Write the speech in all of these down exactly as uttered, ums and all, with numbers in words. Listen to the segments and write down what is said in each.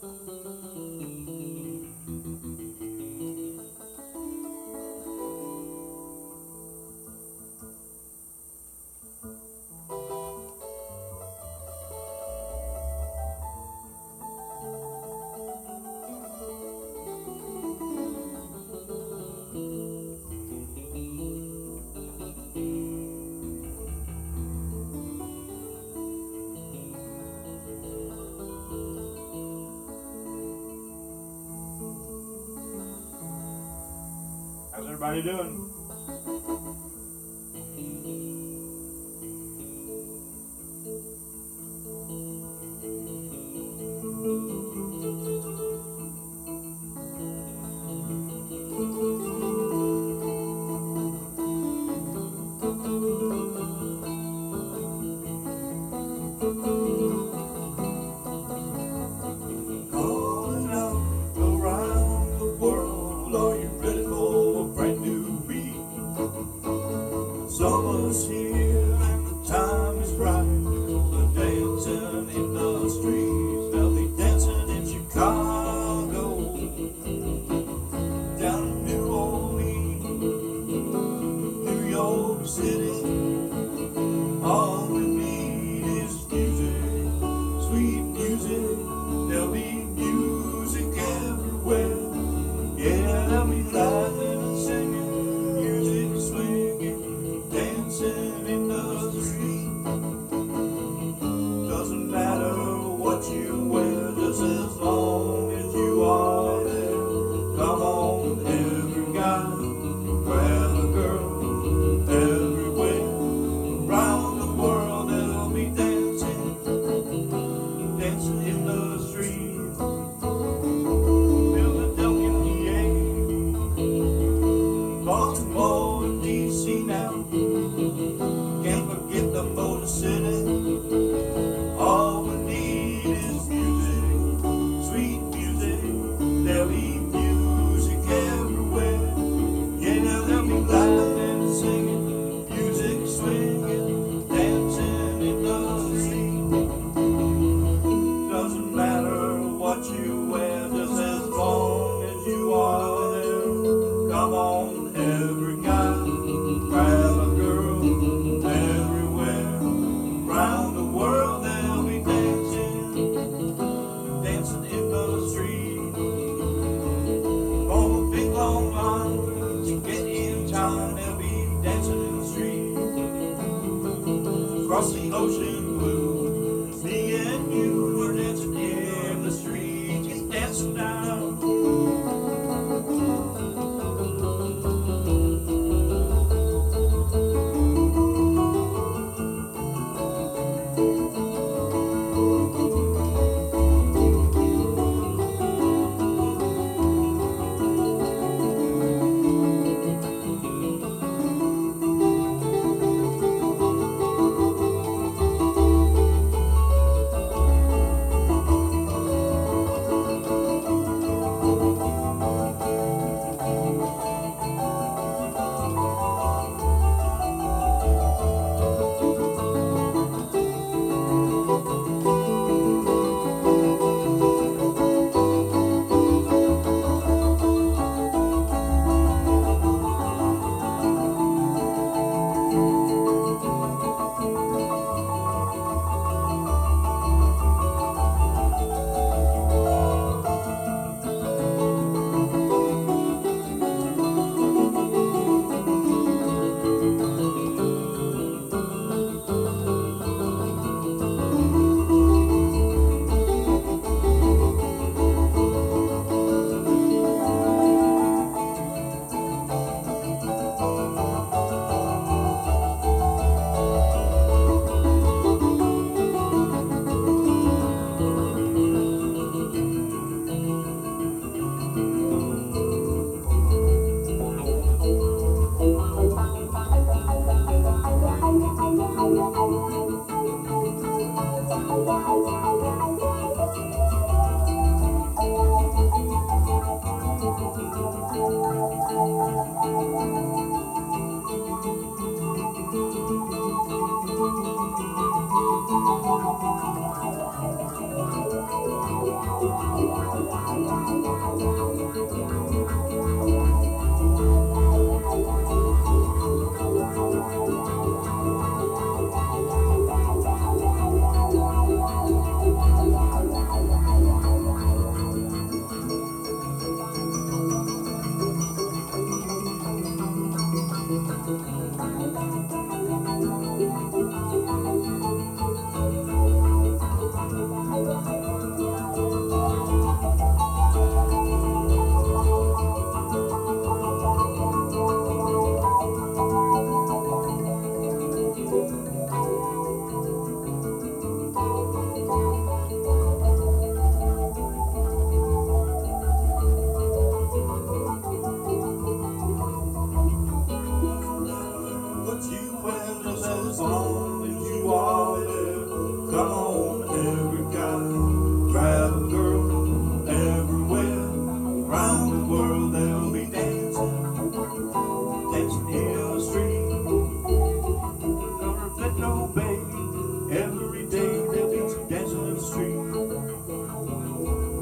How's everybody doing? Going out around the world, are you ready for a brand new beat? Summer's here and the time is right. We're dancing in the streets. They'll be dancing in Chicago, down in New Orleans, New York City. All we need is music, sweet music. There'll be music everywhere. Yeah, there'll be laughing and singing, music swinging, dancing in the street. Doesn't matter what you wear, just as long as you are there. Come on, every guy, grab a girl, everywhere. Around the world they'll be dancing, dancing in the street. Philadelphia, P A, Baltimore, and D C now. Can't forget the Motor City. All we need is music, sweet music. There'll be music everywhere. Yeah, there'll be laughing and singing, music swinging, dancing in the street. Doesn't matter what you wear, just as long as you are there. Come on, every guy, grab a girl, everywhere. Around the world they'll be dancing, dancing in the street. On a big long line to get in time, they'll be dancing in the street. Across the ocean blue, me and you were dancing in the street, just dancing now.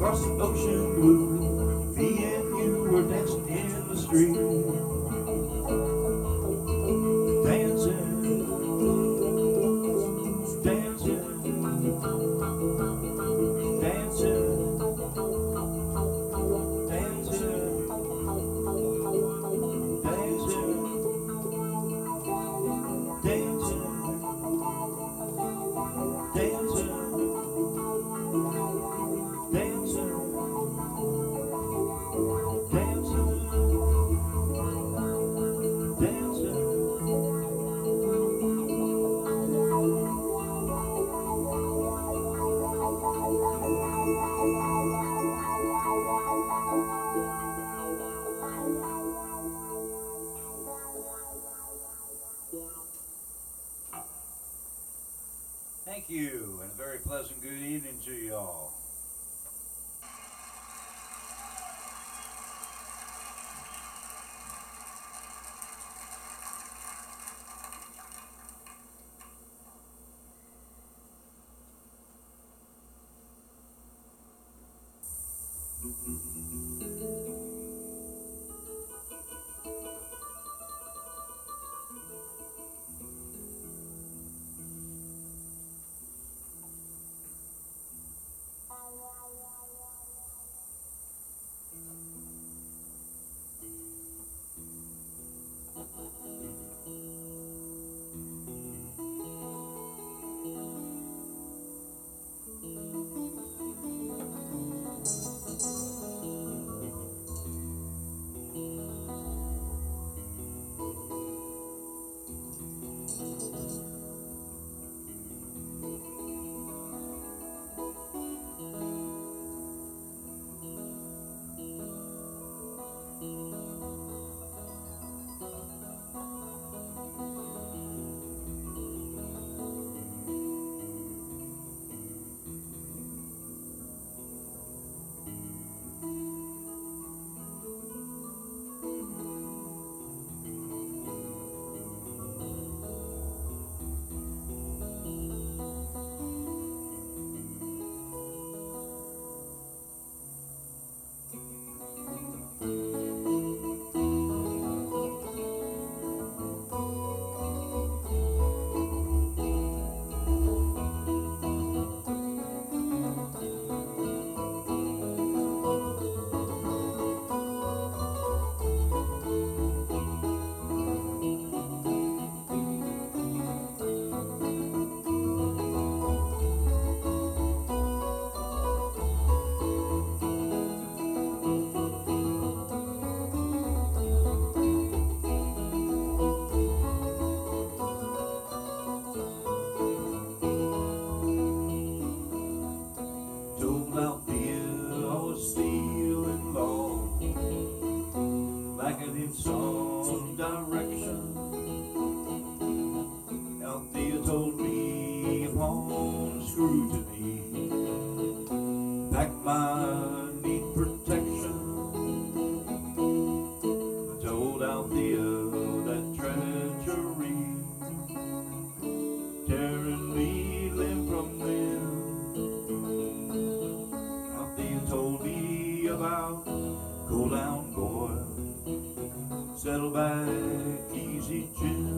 across the ocean blue. Me and you were dancing in the street, dancing, dancing, dancing, Thank you, and a very pleasant good evening to you all. Some direction. Althea told me upon scrutiny, pack my need protection. I told Althea that treachery, tearing me limb from limb. Althea told me about cool down boy, settle back, easy Jim.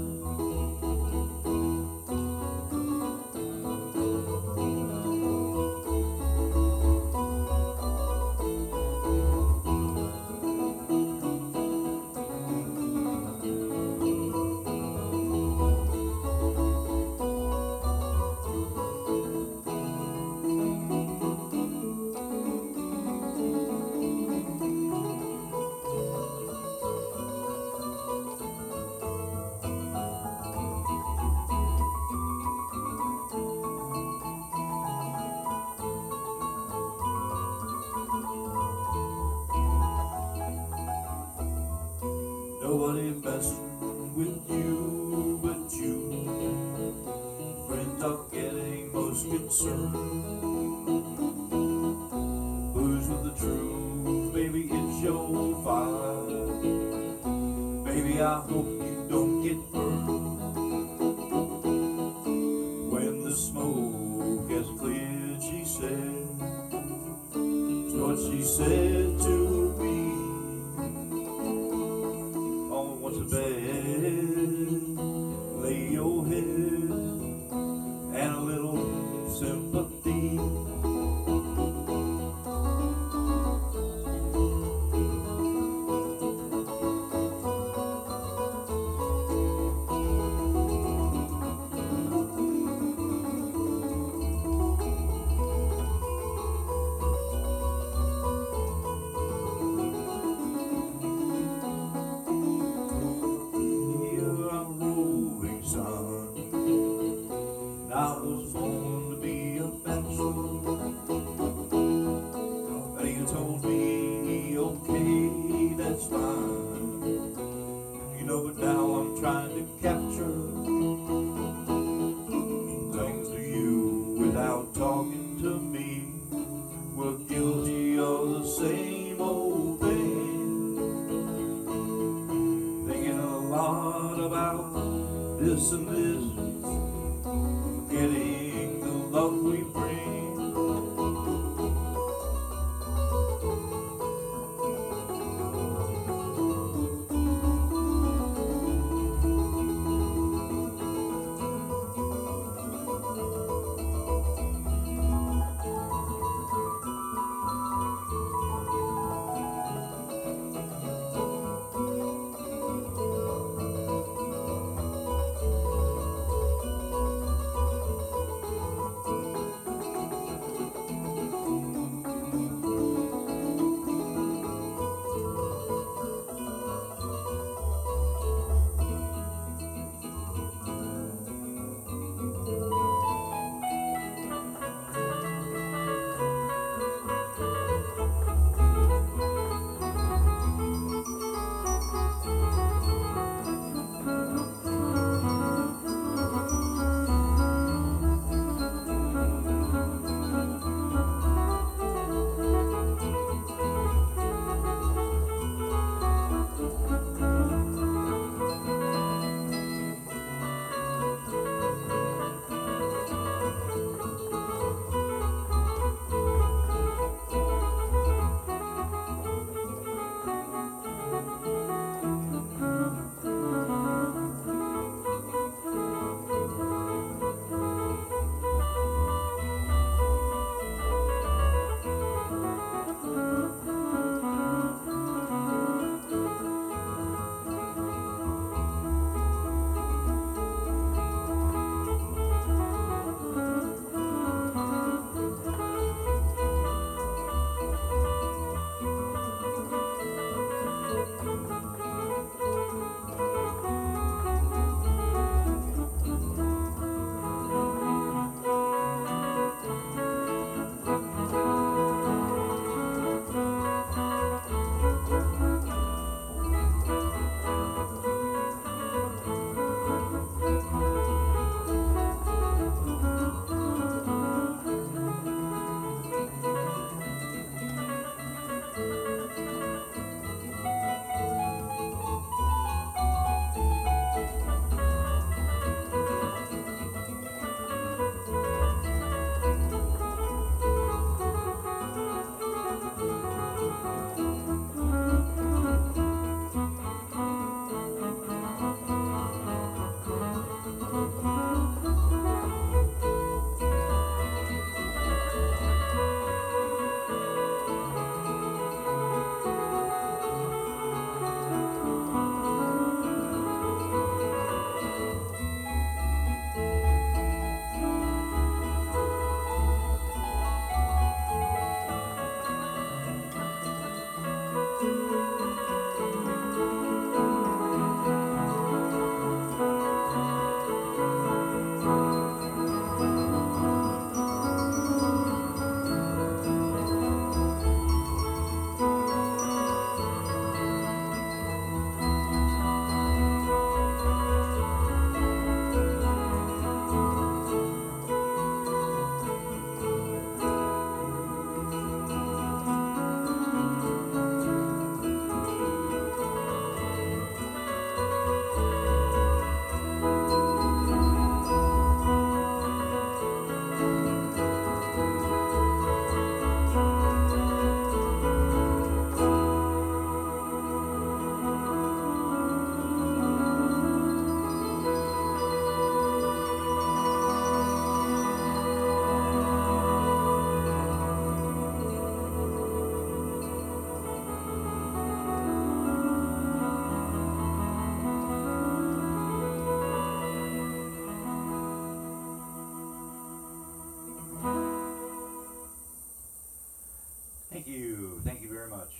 Nobody messing with you but you. Friends are getting most concerned. Who's with the truth? Baby, it's your fire. Baby, I hope you don't get burned. When the smoke has cleared, she said, what she said to me. Oh, what's a bed? Lay your head and a little sympathy. I was born to be a bachelor. But you told me, okay, that's fine. You know, but now I'm trying to capture things to you without talking to me. We're guilty of the same old thing, thinking a lot about this and this, getting the love we bring. you. Thank you very much.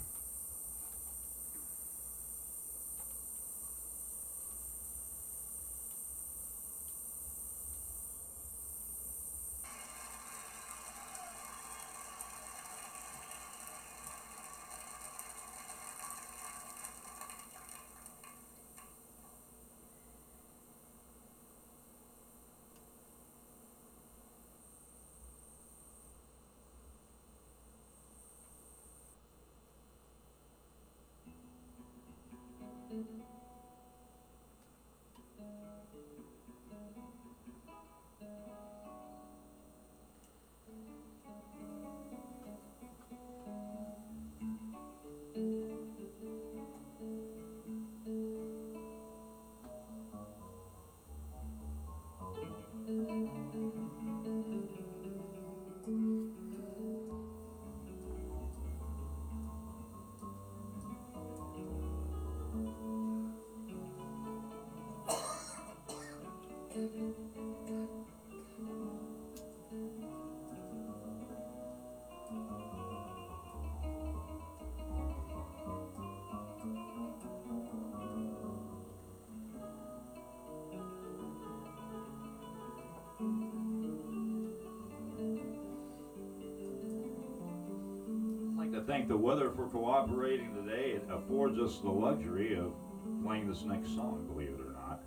I'd like to thank the weather for cooperating today. It affords us the luxury of playing this next song, believe it or not.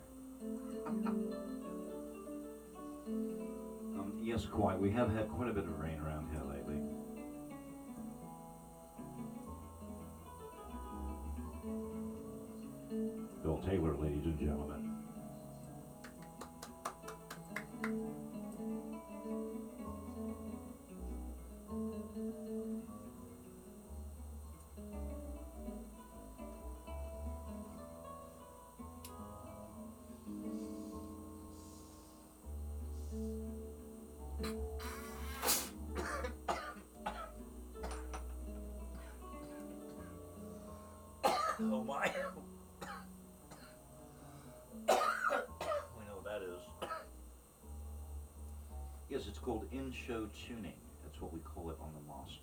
um, yes, quite. We have had quite a bit of rain around here lately. Bill Taylor, ladies and gentlemen. Oh my. We know what that is. Yes, it's called in-show tuning. That's what we call it on the master.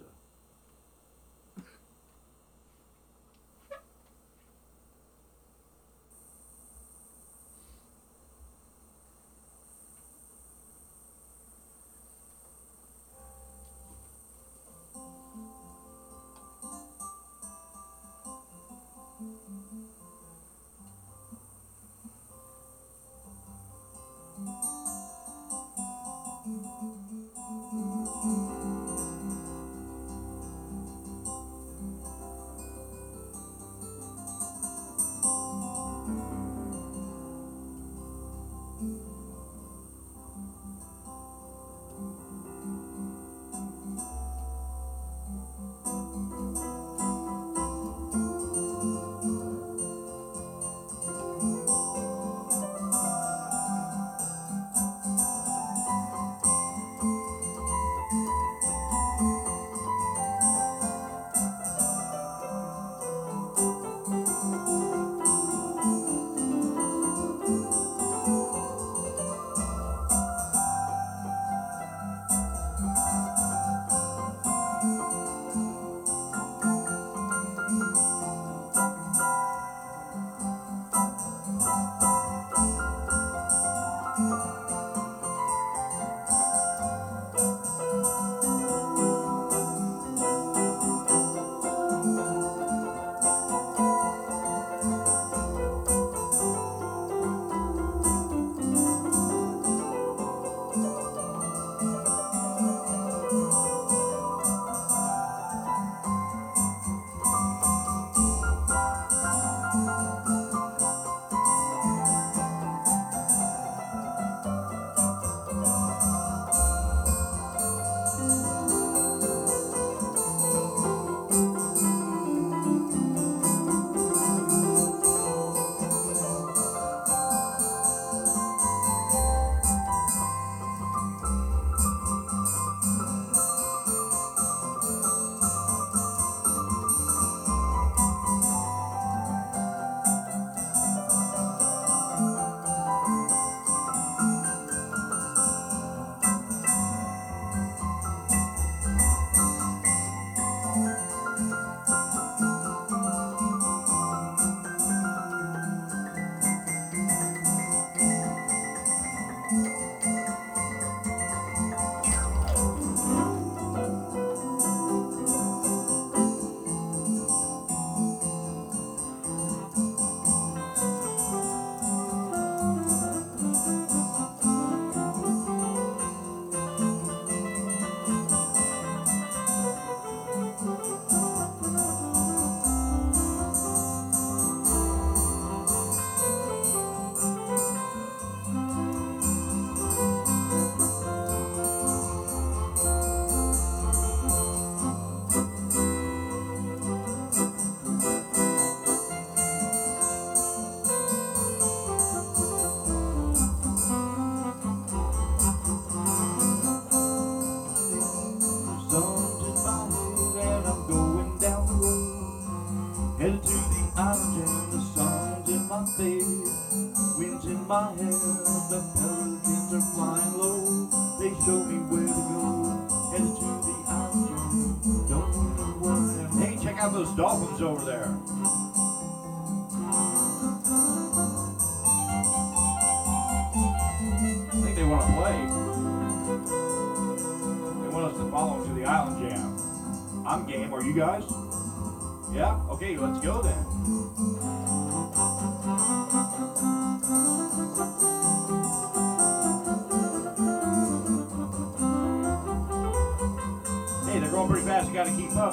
the road, headed to the island jam. The sun's in my face, wind's in my hair. The pelicans are flying low, they show me where to go. Headed to the island jam, don't know what I'm. Hey, check out those dolphins over there. I think they want to play. They want us to follow them to the island jam. I'm game. Are you guys? Yeah? Okay, let's go then. Hey, they're going pretty fast. You got to keep up.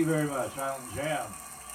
you very much, Island Jam.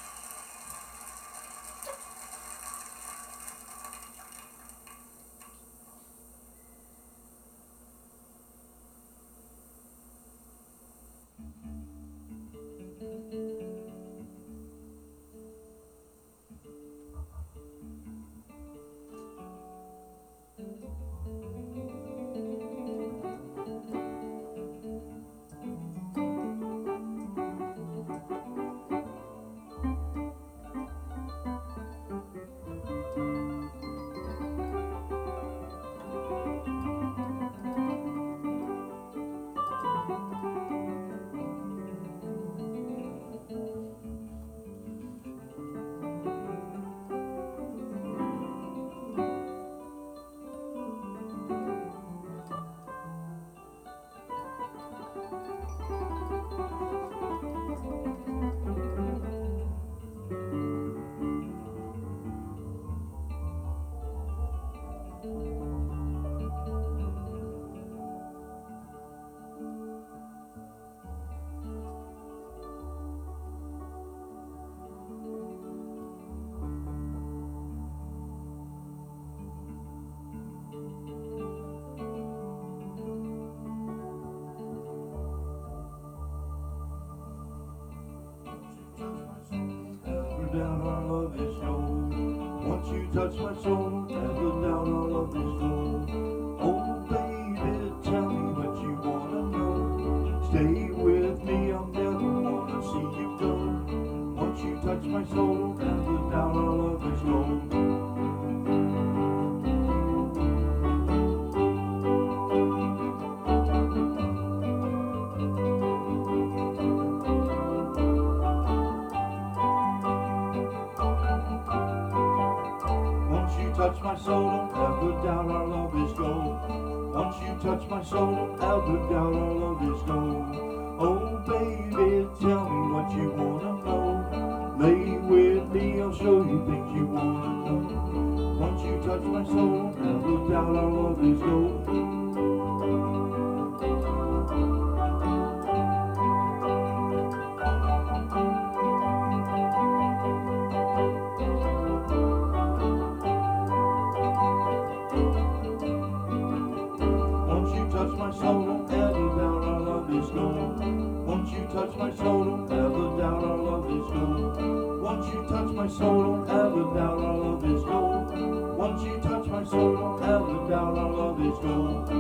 Down our love is gold. Once you touch my soul, never down our love is gold. Oh baby, tell me what you wanna know. Stay with me, I'll never wanna see you go. Once you touch my soul, never down our love is gold. Touch my soul, don't ever doubt our love is gold. Once you touch my soul, don't ever doubt our love is gold. Oh baby, tell me what you wanna know. Lay with me, I'll show you things you wanna know. Once you touch my soul, don't ever doubt our love is gold. Touch my soul, don't ever doubt our love is gold. Once you touch my soul, don't ever doubt our love is gold. Once you touch my soul, don't ever doubt our love is gold. Once you touch my soul, don't ever doubt our love is gold.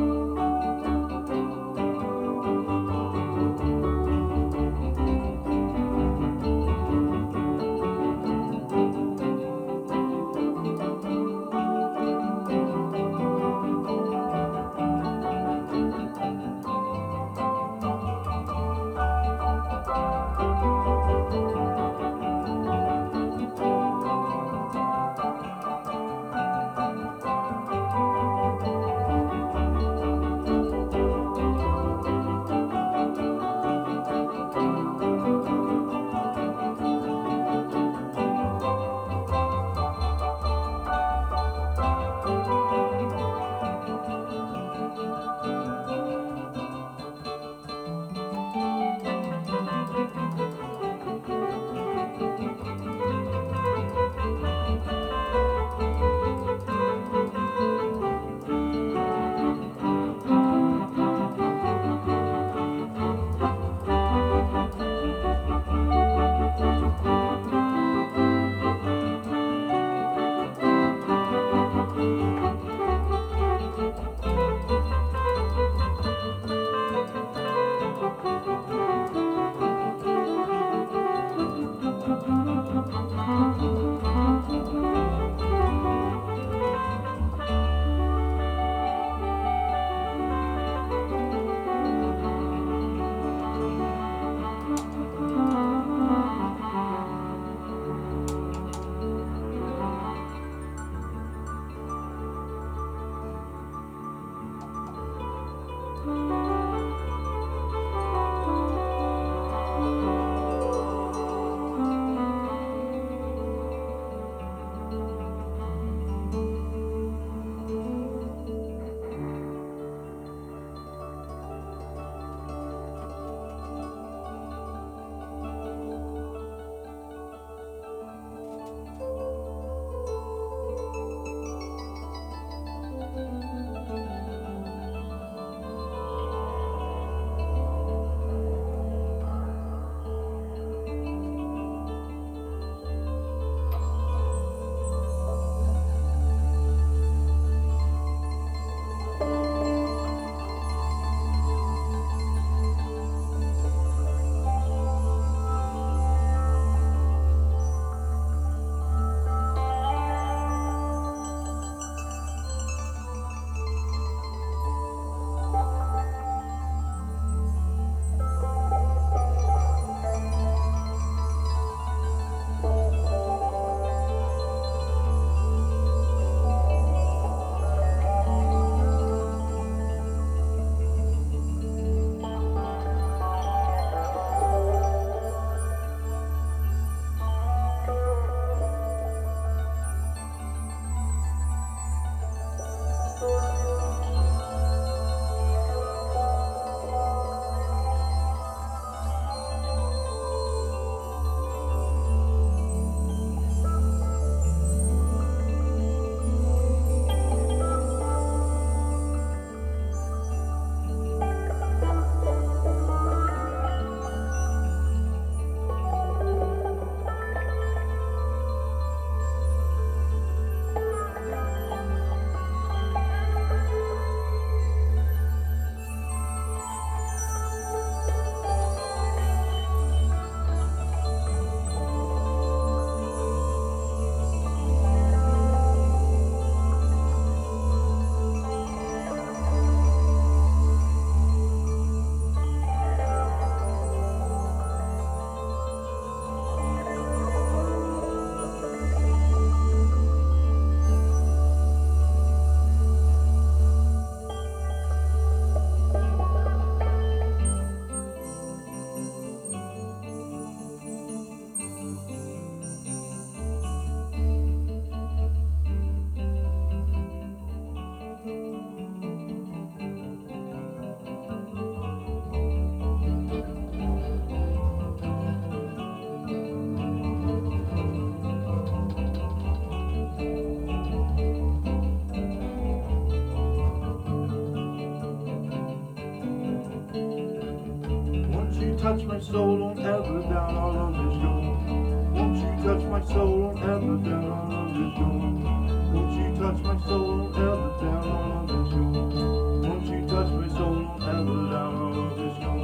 my soul, don't ever down, I love this girl. Won't you touch my soul, don't ever down, I love this girl. Won't you touch my soul, don't ever down, I love this girl. Won't you touch my soul, don't ever down, I love this girl.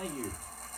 Thank you.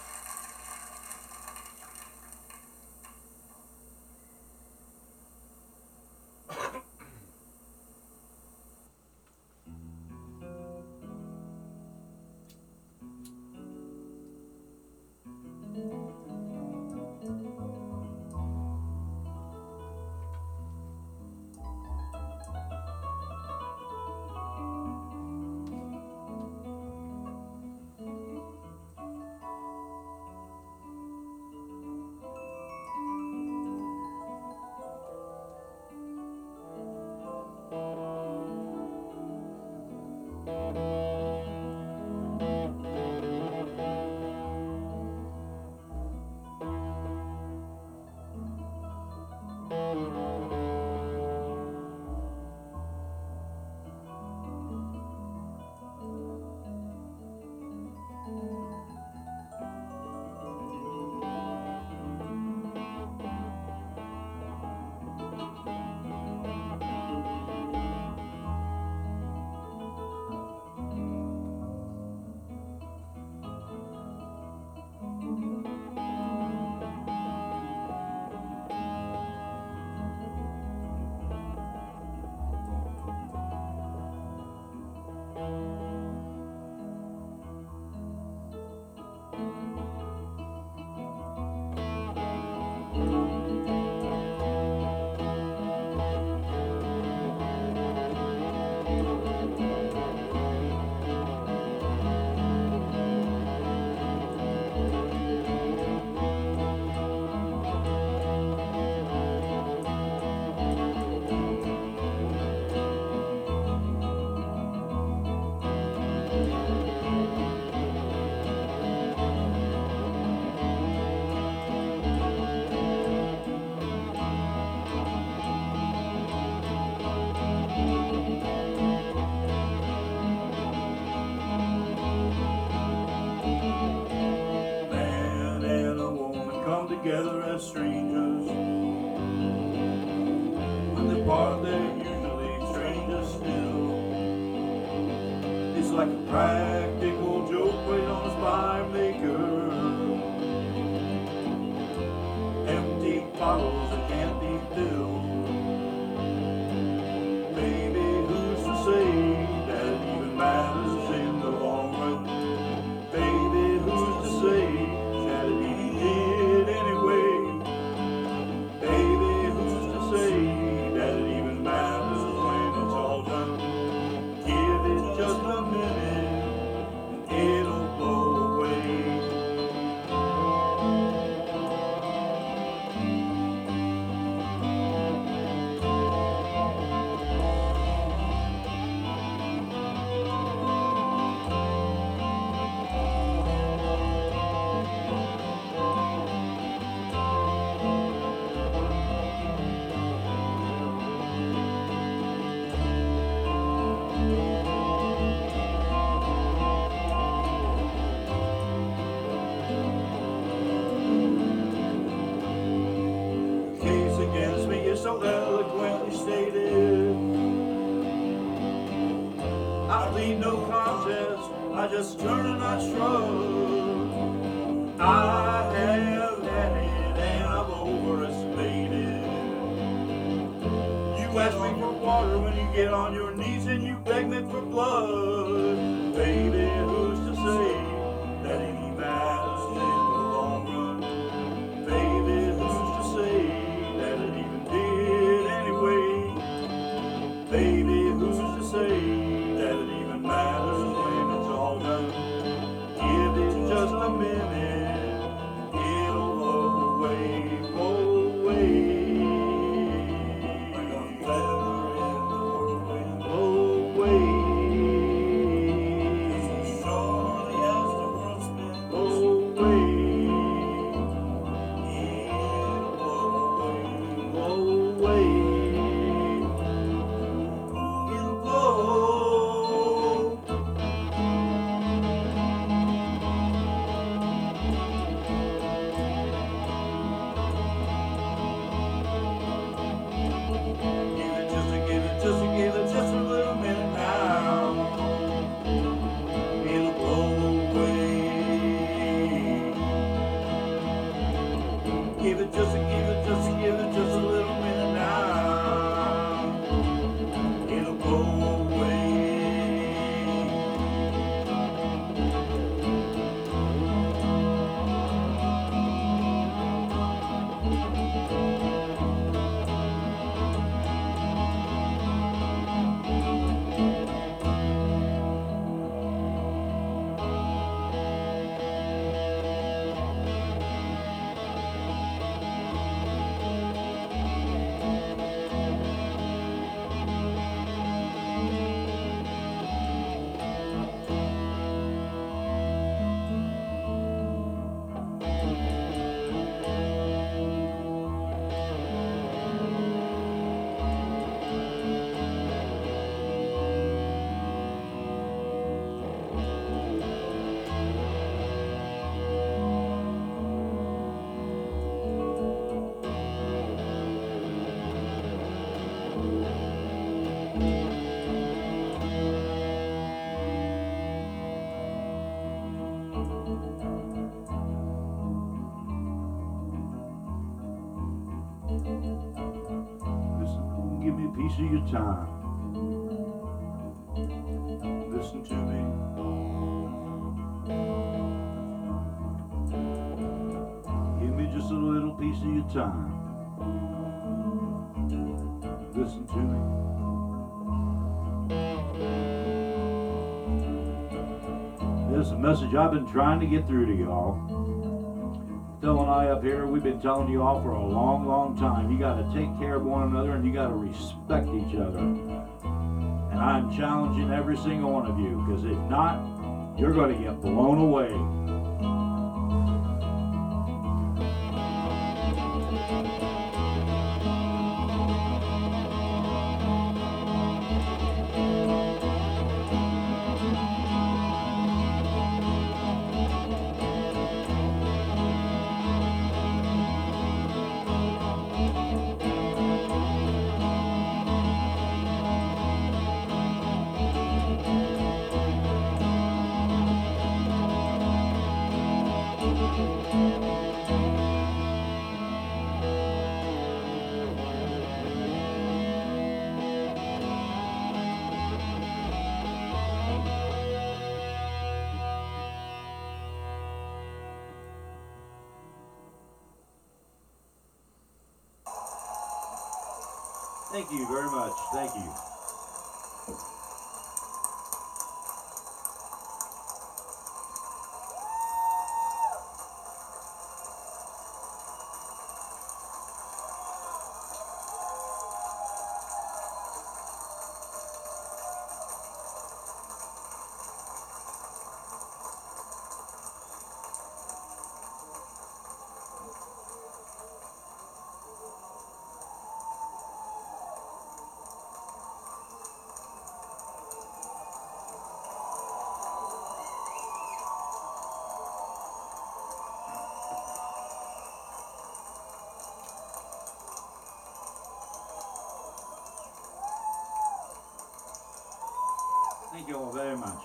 Man and a woman come together as strangers. When they part, they're usually strangers still. It's like a practical joke played on a spy maker. Empty bottles that can't be filled. Baby, who's to say that it even matters in the long run? Baby, who's to say that it even did anyway? Baby, who's to say that it even matters when it's all done? Give it just a minute, and it'll blow away. The case against me is so eloquently stated. I plead no contest, I just turn and I shrug. I have had it and I've overestimated. You ask me for water when you get on your knees and you beg me for blood. Baby, who's to say that any matters in the long run? Baby, who's to say that it even did anyway? Baby, who's to say that it even matters when it's all done? Give it just a minute, it'll blow away, blow away. Like a feather in the whirlwind, blow away. piece of your time. Listen to me. Give me just a little piece of your time. Listen to me. This is a message I've been trying to get through to y'all. Phil and I up here, we've been telling you all for a long, long time. You got to take care of one another and you got to respect each other. And I'm challenging every single one of you, because if not, you're going to get blown away. Thank you very much. Thank you. Thank you all very much.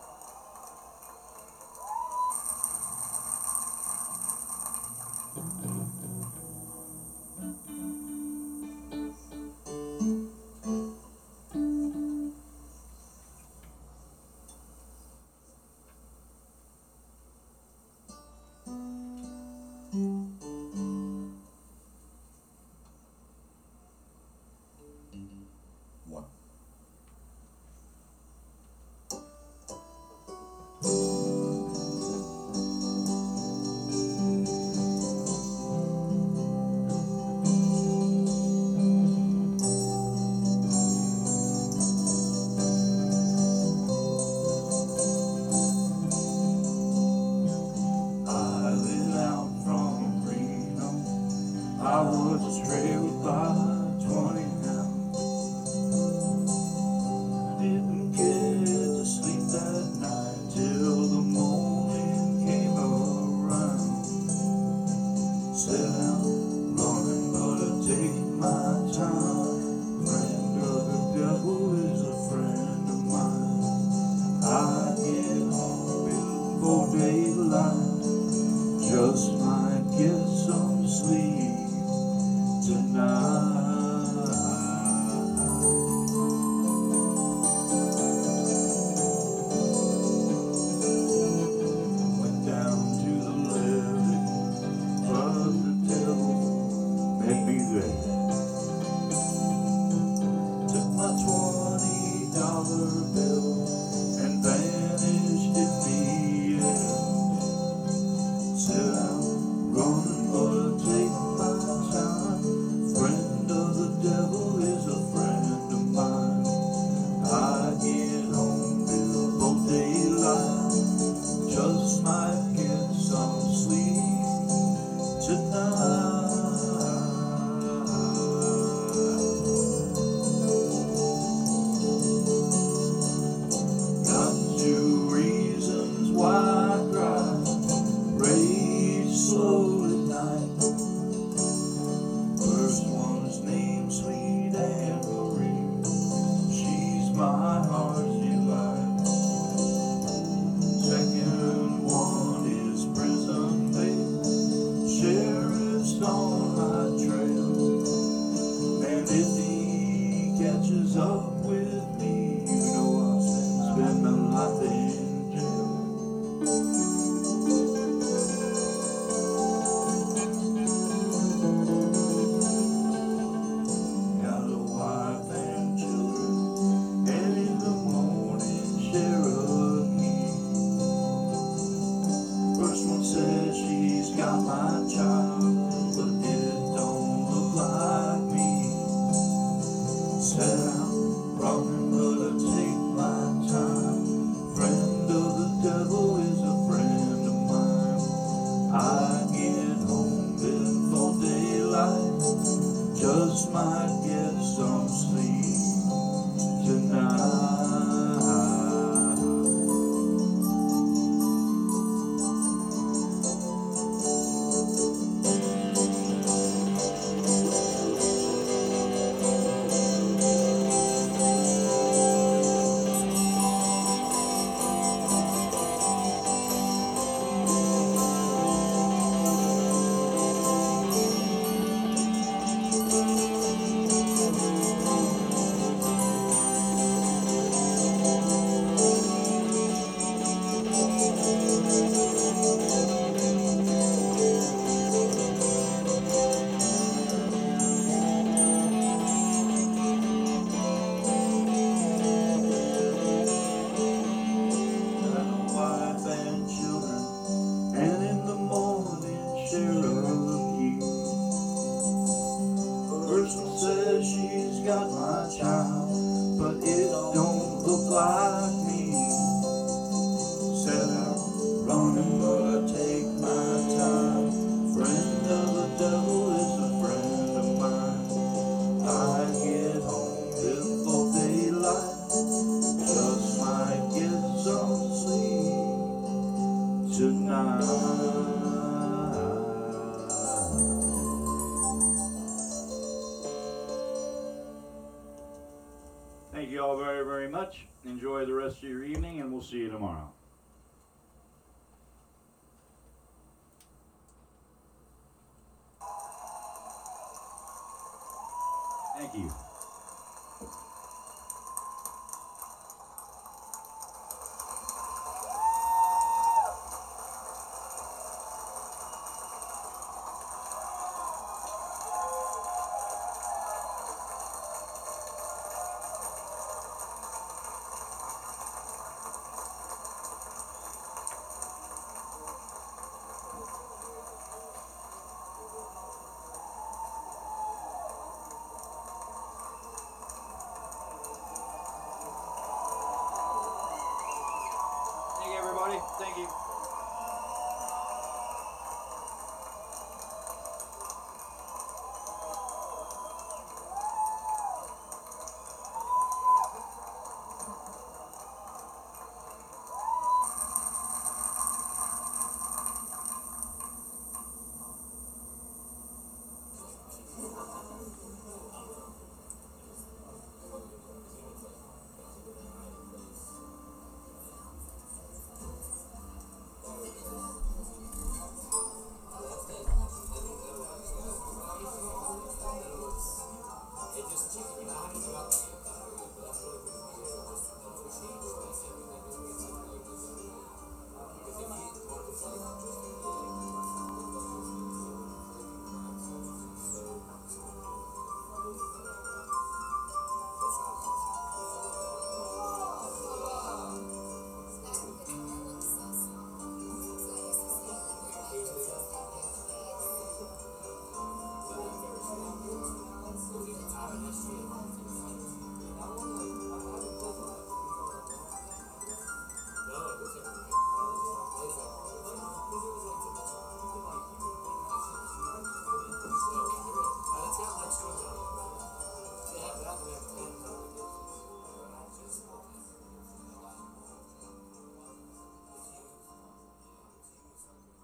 One. I lit out from Reno. I was trailed by twenty hounds. Didn't get to sleep that night till the morning came around. Said I'm running, but I take my time. Friend of the devil is a friend of mine. I get home before daylight. Just might get some sleep tonight. Went down to the levee, but the devil met me there. Took my twenty dollar bill and vanished in the air. Said I'm running, but take my time. Friend of the devil is a friend of mine. I get home before daylight. Just might get some sleep tonight. Got two reasons why I cry. Rage slow at night. First one's named Sweet Anne Marie. She's my heart's delight. Second one is prison babe. Sheriff's on my trail. And if he just might get some sleep tonight. She's got my child, but it don't look like me. Said I'm running, but I take my time. Friend of the devil is a friend of mine. I get home before daylight, just might get some sleep tonight. Thank you all very, very much. Enjoy the rest of your evening, and we'll see you tomorrow. Thank you.